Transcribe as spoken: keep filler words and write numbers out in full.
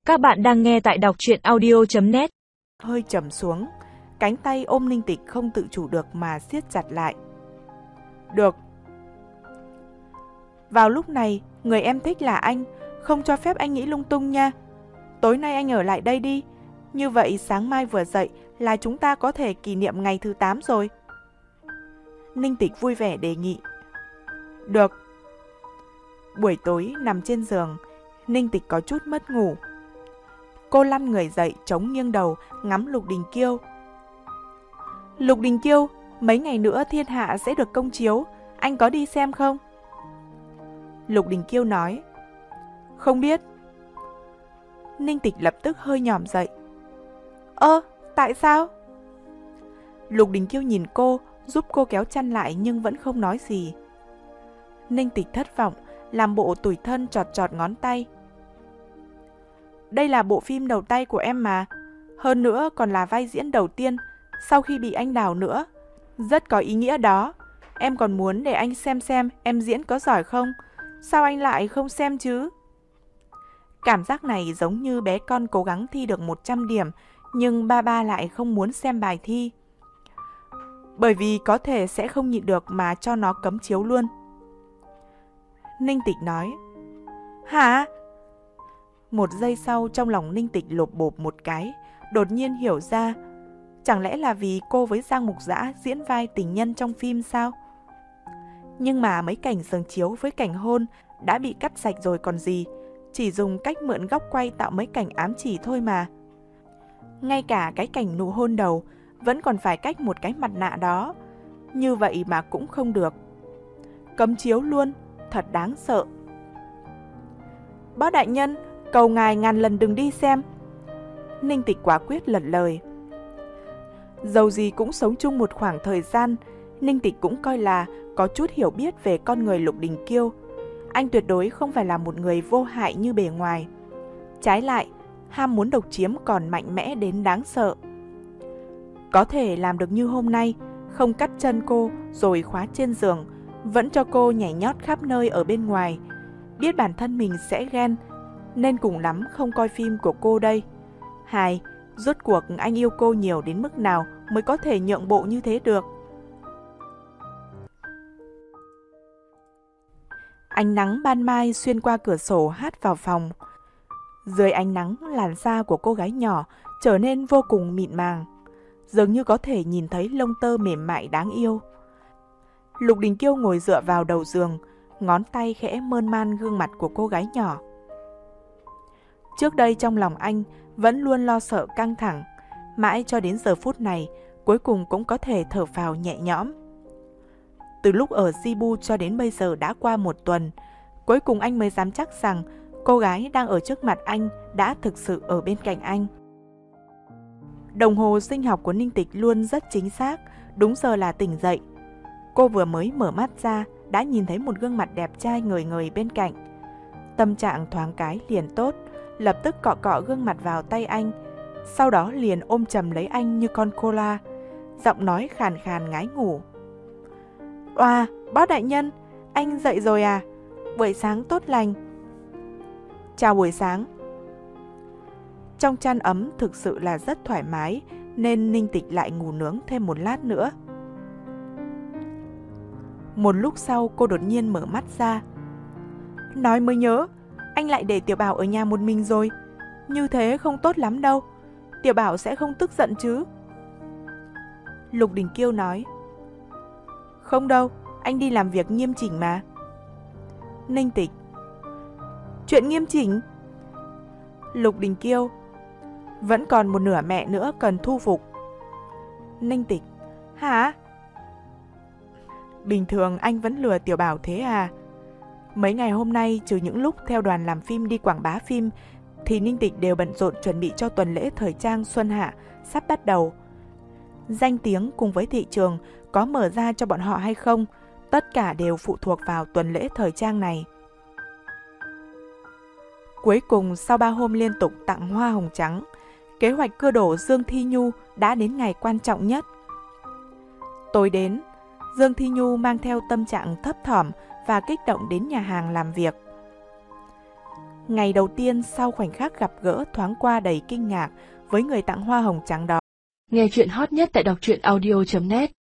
Các bạn đang nghe tại đọc truyện audio chấm net. Hơi trầm xuống, cánh tay ôm Ninh Tịch không tự chủ được mà siết chặt lại. Được. Vào lúc này, người em thích là anh, không cho phép anh nghĩ lung tung nha. Tối nay anh ở lại đây đi, như vậy sáng mai vừa dậy là chúng ta có thể kỷ niệm ngày thứ tám rồi. Ninh Tịch vui vẻ đề nghị. Được. Buổi tối nằm trên giường, Ninh Tịch có chút mất ngủ. Cô lăn người dậy chống nghiêng đầu ngắm Lục Đình Kiêu. Lục Đình Kiêu, mấy ngày nữa thiên hạ sẽ được công chiếu, anh có đi xem không? Lục Đình Kiêu nói. Không biết. Ninh Tịch lập tức hơi nhòm dậy. Ơ, tại sao? Lục Đình Kiêu nhìn cô, giúp cô kéo chăn lại nhưng vẫn không nói gì. Ninh Tịch thất vọng, làm bộ tủi thân chọt chọt ngón tay. Đây là bộ phim đầu tay của em mà, hơn nữa còn là vai diễn đầu tiên sau khi bị anh đào nữa. Rất có ý nghĩa đó, em còn muốn để anh xem xem em diễn có giỏi không, sao anh lại không xem chứ? Cảm giác này giống như bé con cố gắng thi được một trăm điểm, nhưng ba ba lại không muốn xem bài thi. Bởi vì có thể sẽ không nhịn được mà cho nó cấm chiếu luôn. Ninh Tịch nói. Hả? Một giây sau trong lòng Ninh Tịch lột bột một cái, đột nhiên hiểu ra. Chẳng lẽ là vì cô với Giang Mục Dã diễn vai tình nhân trong phim sao? Nhưng mà mấy cảnh giường chiếu với cảnh hôn đã bị cắt sạch rồi còn gì, chỉ dùng cách mượn góc quay tạo mấy cảnh ám chỉ thôi mà. Ngay cả cái cảnh nụ hôn đầu vẫn còn phải cách một cái mặt nạ đó, như vậy mà cũng không được. Cấm chiếu luôn, thật đáng sợ. Bác đại nhân, cầu ngài ngàn lần đừng đi xem. Ninh Tịch quả quyết lật lời. Dầu gì cũng sống chung một khoảng thời gian, Ninh Tịch cũng coi là có chút hiểu biết về con người Lục Đình Kiêu. Anh tuyệt đối không phải là một người vô hại như bề ngoài. Trái lại, ham muốn độc chiếm còn mạnh mẽ đến đáng sợ. Có thể làm được như hôm nay, không cắt chân cô rồi khóa trên giường, vẫn cho cô nhảy nhót khắp nơi ở bên ngoài. Biết bản thân mình sẽ ghen, nên cùng lắm không coi phim của cô đây. Hai, rốt cuộc anh yêu cô nhiều đến mức nào mới có thể nhượng bộ như thế được. Ánh nắng ban mai xuyên qua cửa sổ hát vào phòng. Dưới ánh nắng, làn da của cô gái nhỏ trở nên vô cùng mịn màng, dường như có thể nhìn thấy lông tơ mềm mại đáng yêu. Lục Đình Kiêu ngồi dựa vào đầu giường, ngón tay khẽ mơn man gương mặt của cô gái nhỏ. Trước đây trong lòng anh vẫn luôn lo sợ căng thẳng, mãi cho đến giờ phút này, cuối cùng cũng có thể thở phào nhẹ nhõm. Từ lúc ở Cebu cho đến bây giờ đã qua một tuần, cuối cùng anh mới dám chắc rằng cô gái đang ở trước mặt anh đã thực sự ở bên cạnh anh. Đồng hồ sinh học của Ninh Tịch luôn rất chính xác, đúng giờ là tỉnh dậy. Cô vừa mới mở mắt ra, đã nhìn thấy một gương mặt đẹp trai ngời ngời bên cạnh. Tâm trạng thoáng cái liền tốt, lập tức cọ cọ gương mặt vào tay anh, sau đó liền ôm chầm lấy anh như con koala, giọng nói khàn khàn ngái ngủ. Oa, bác đại nhân, anh dậy rồi à? Buổi sáng tốt lành. Chào buổi sáng. Trong chăn ấm thực sự là rất thoải mái, nên Ninh Tịch lại ngủ nướng thêm một lát nữa. Một lúc sau cô đột nhiên mở mắt ra. Nói mới nhớ, anh lại để Tiểu Bảo ở nhà một mình rồi. Như thế không tốt lắm đâu. Tiểu Bảo sẽ không tức giận chứ? Lục Đình Kiêu nói. Không đâu, anh đi làm việc nghiêm chỉnh mà. Ninh Tịch. Chuyện nghiêm chỉnh? Lục Đình Kiêu. Vẫn còn một nửa mẹ nữa cần thu phục. Ninh Tịch. Hả? Bình thường anh vẫn lừa Tiểu Bảo thế à? Mấy ngày hôm nay trừ những lúc theo đoàn làm phim đi quảng bá phim thì Ninh Tịch đều bận rộn chuẩn bị cho tuần lễ thời trang Xuân Hạ sắp bắt đầu. Danh tiếng cùng với thị trường có mở ra cho bọn họ hay không, tất cả đều phụ thuộc vào tuần lễ thời trang này. Cuối cùng sau ba hôm liên tục tặng hoa hồng trắng, kế hoạch cưa đổ Dương Thi Nhu đã đến ngày quan trọng nhất. Tối đến, Dương Thi Nhu mang theo tâm trạng thấp thỏm và kích động đến nhà hàng làm việc. Ngày đầu tiên sau khoảnh khắc gặp gỡ thoáng qua đầy kinh ngạc với người tặng hoa hồng trắng đó. Nghe chuyện hot nhất tại đọc truyện audio chấm net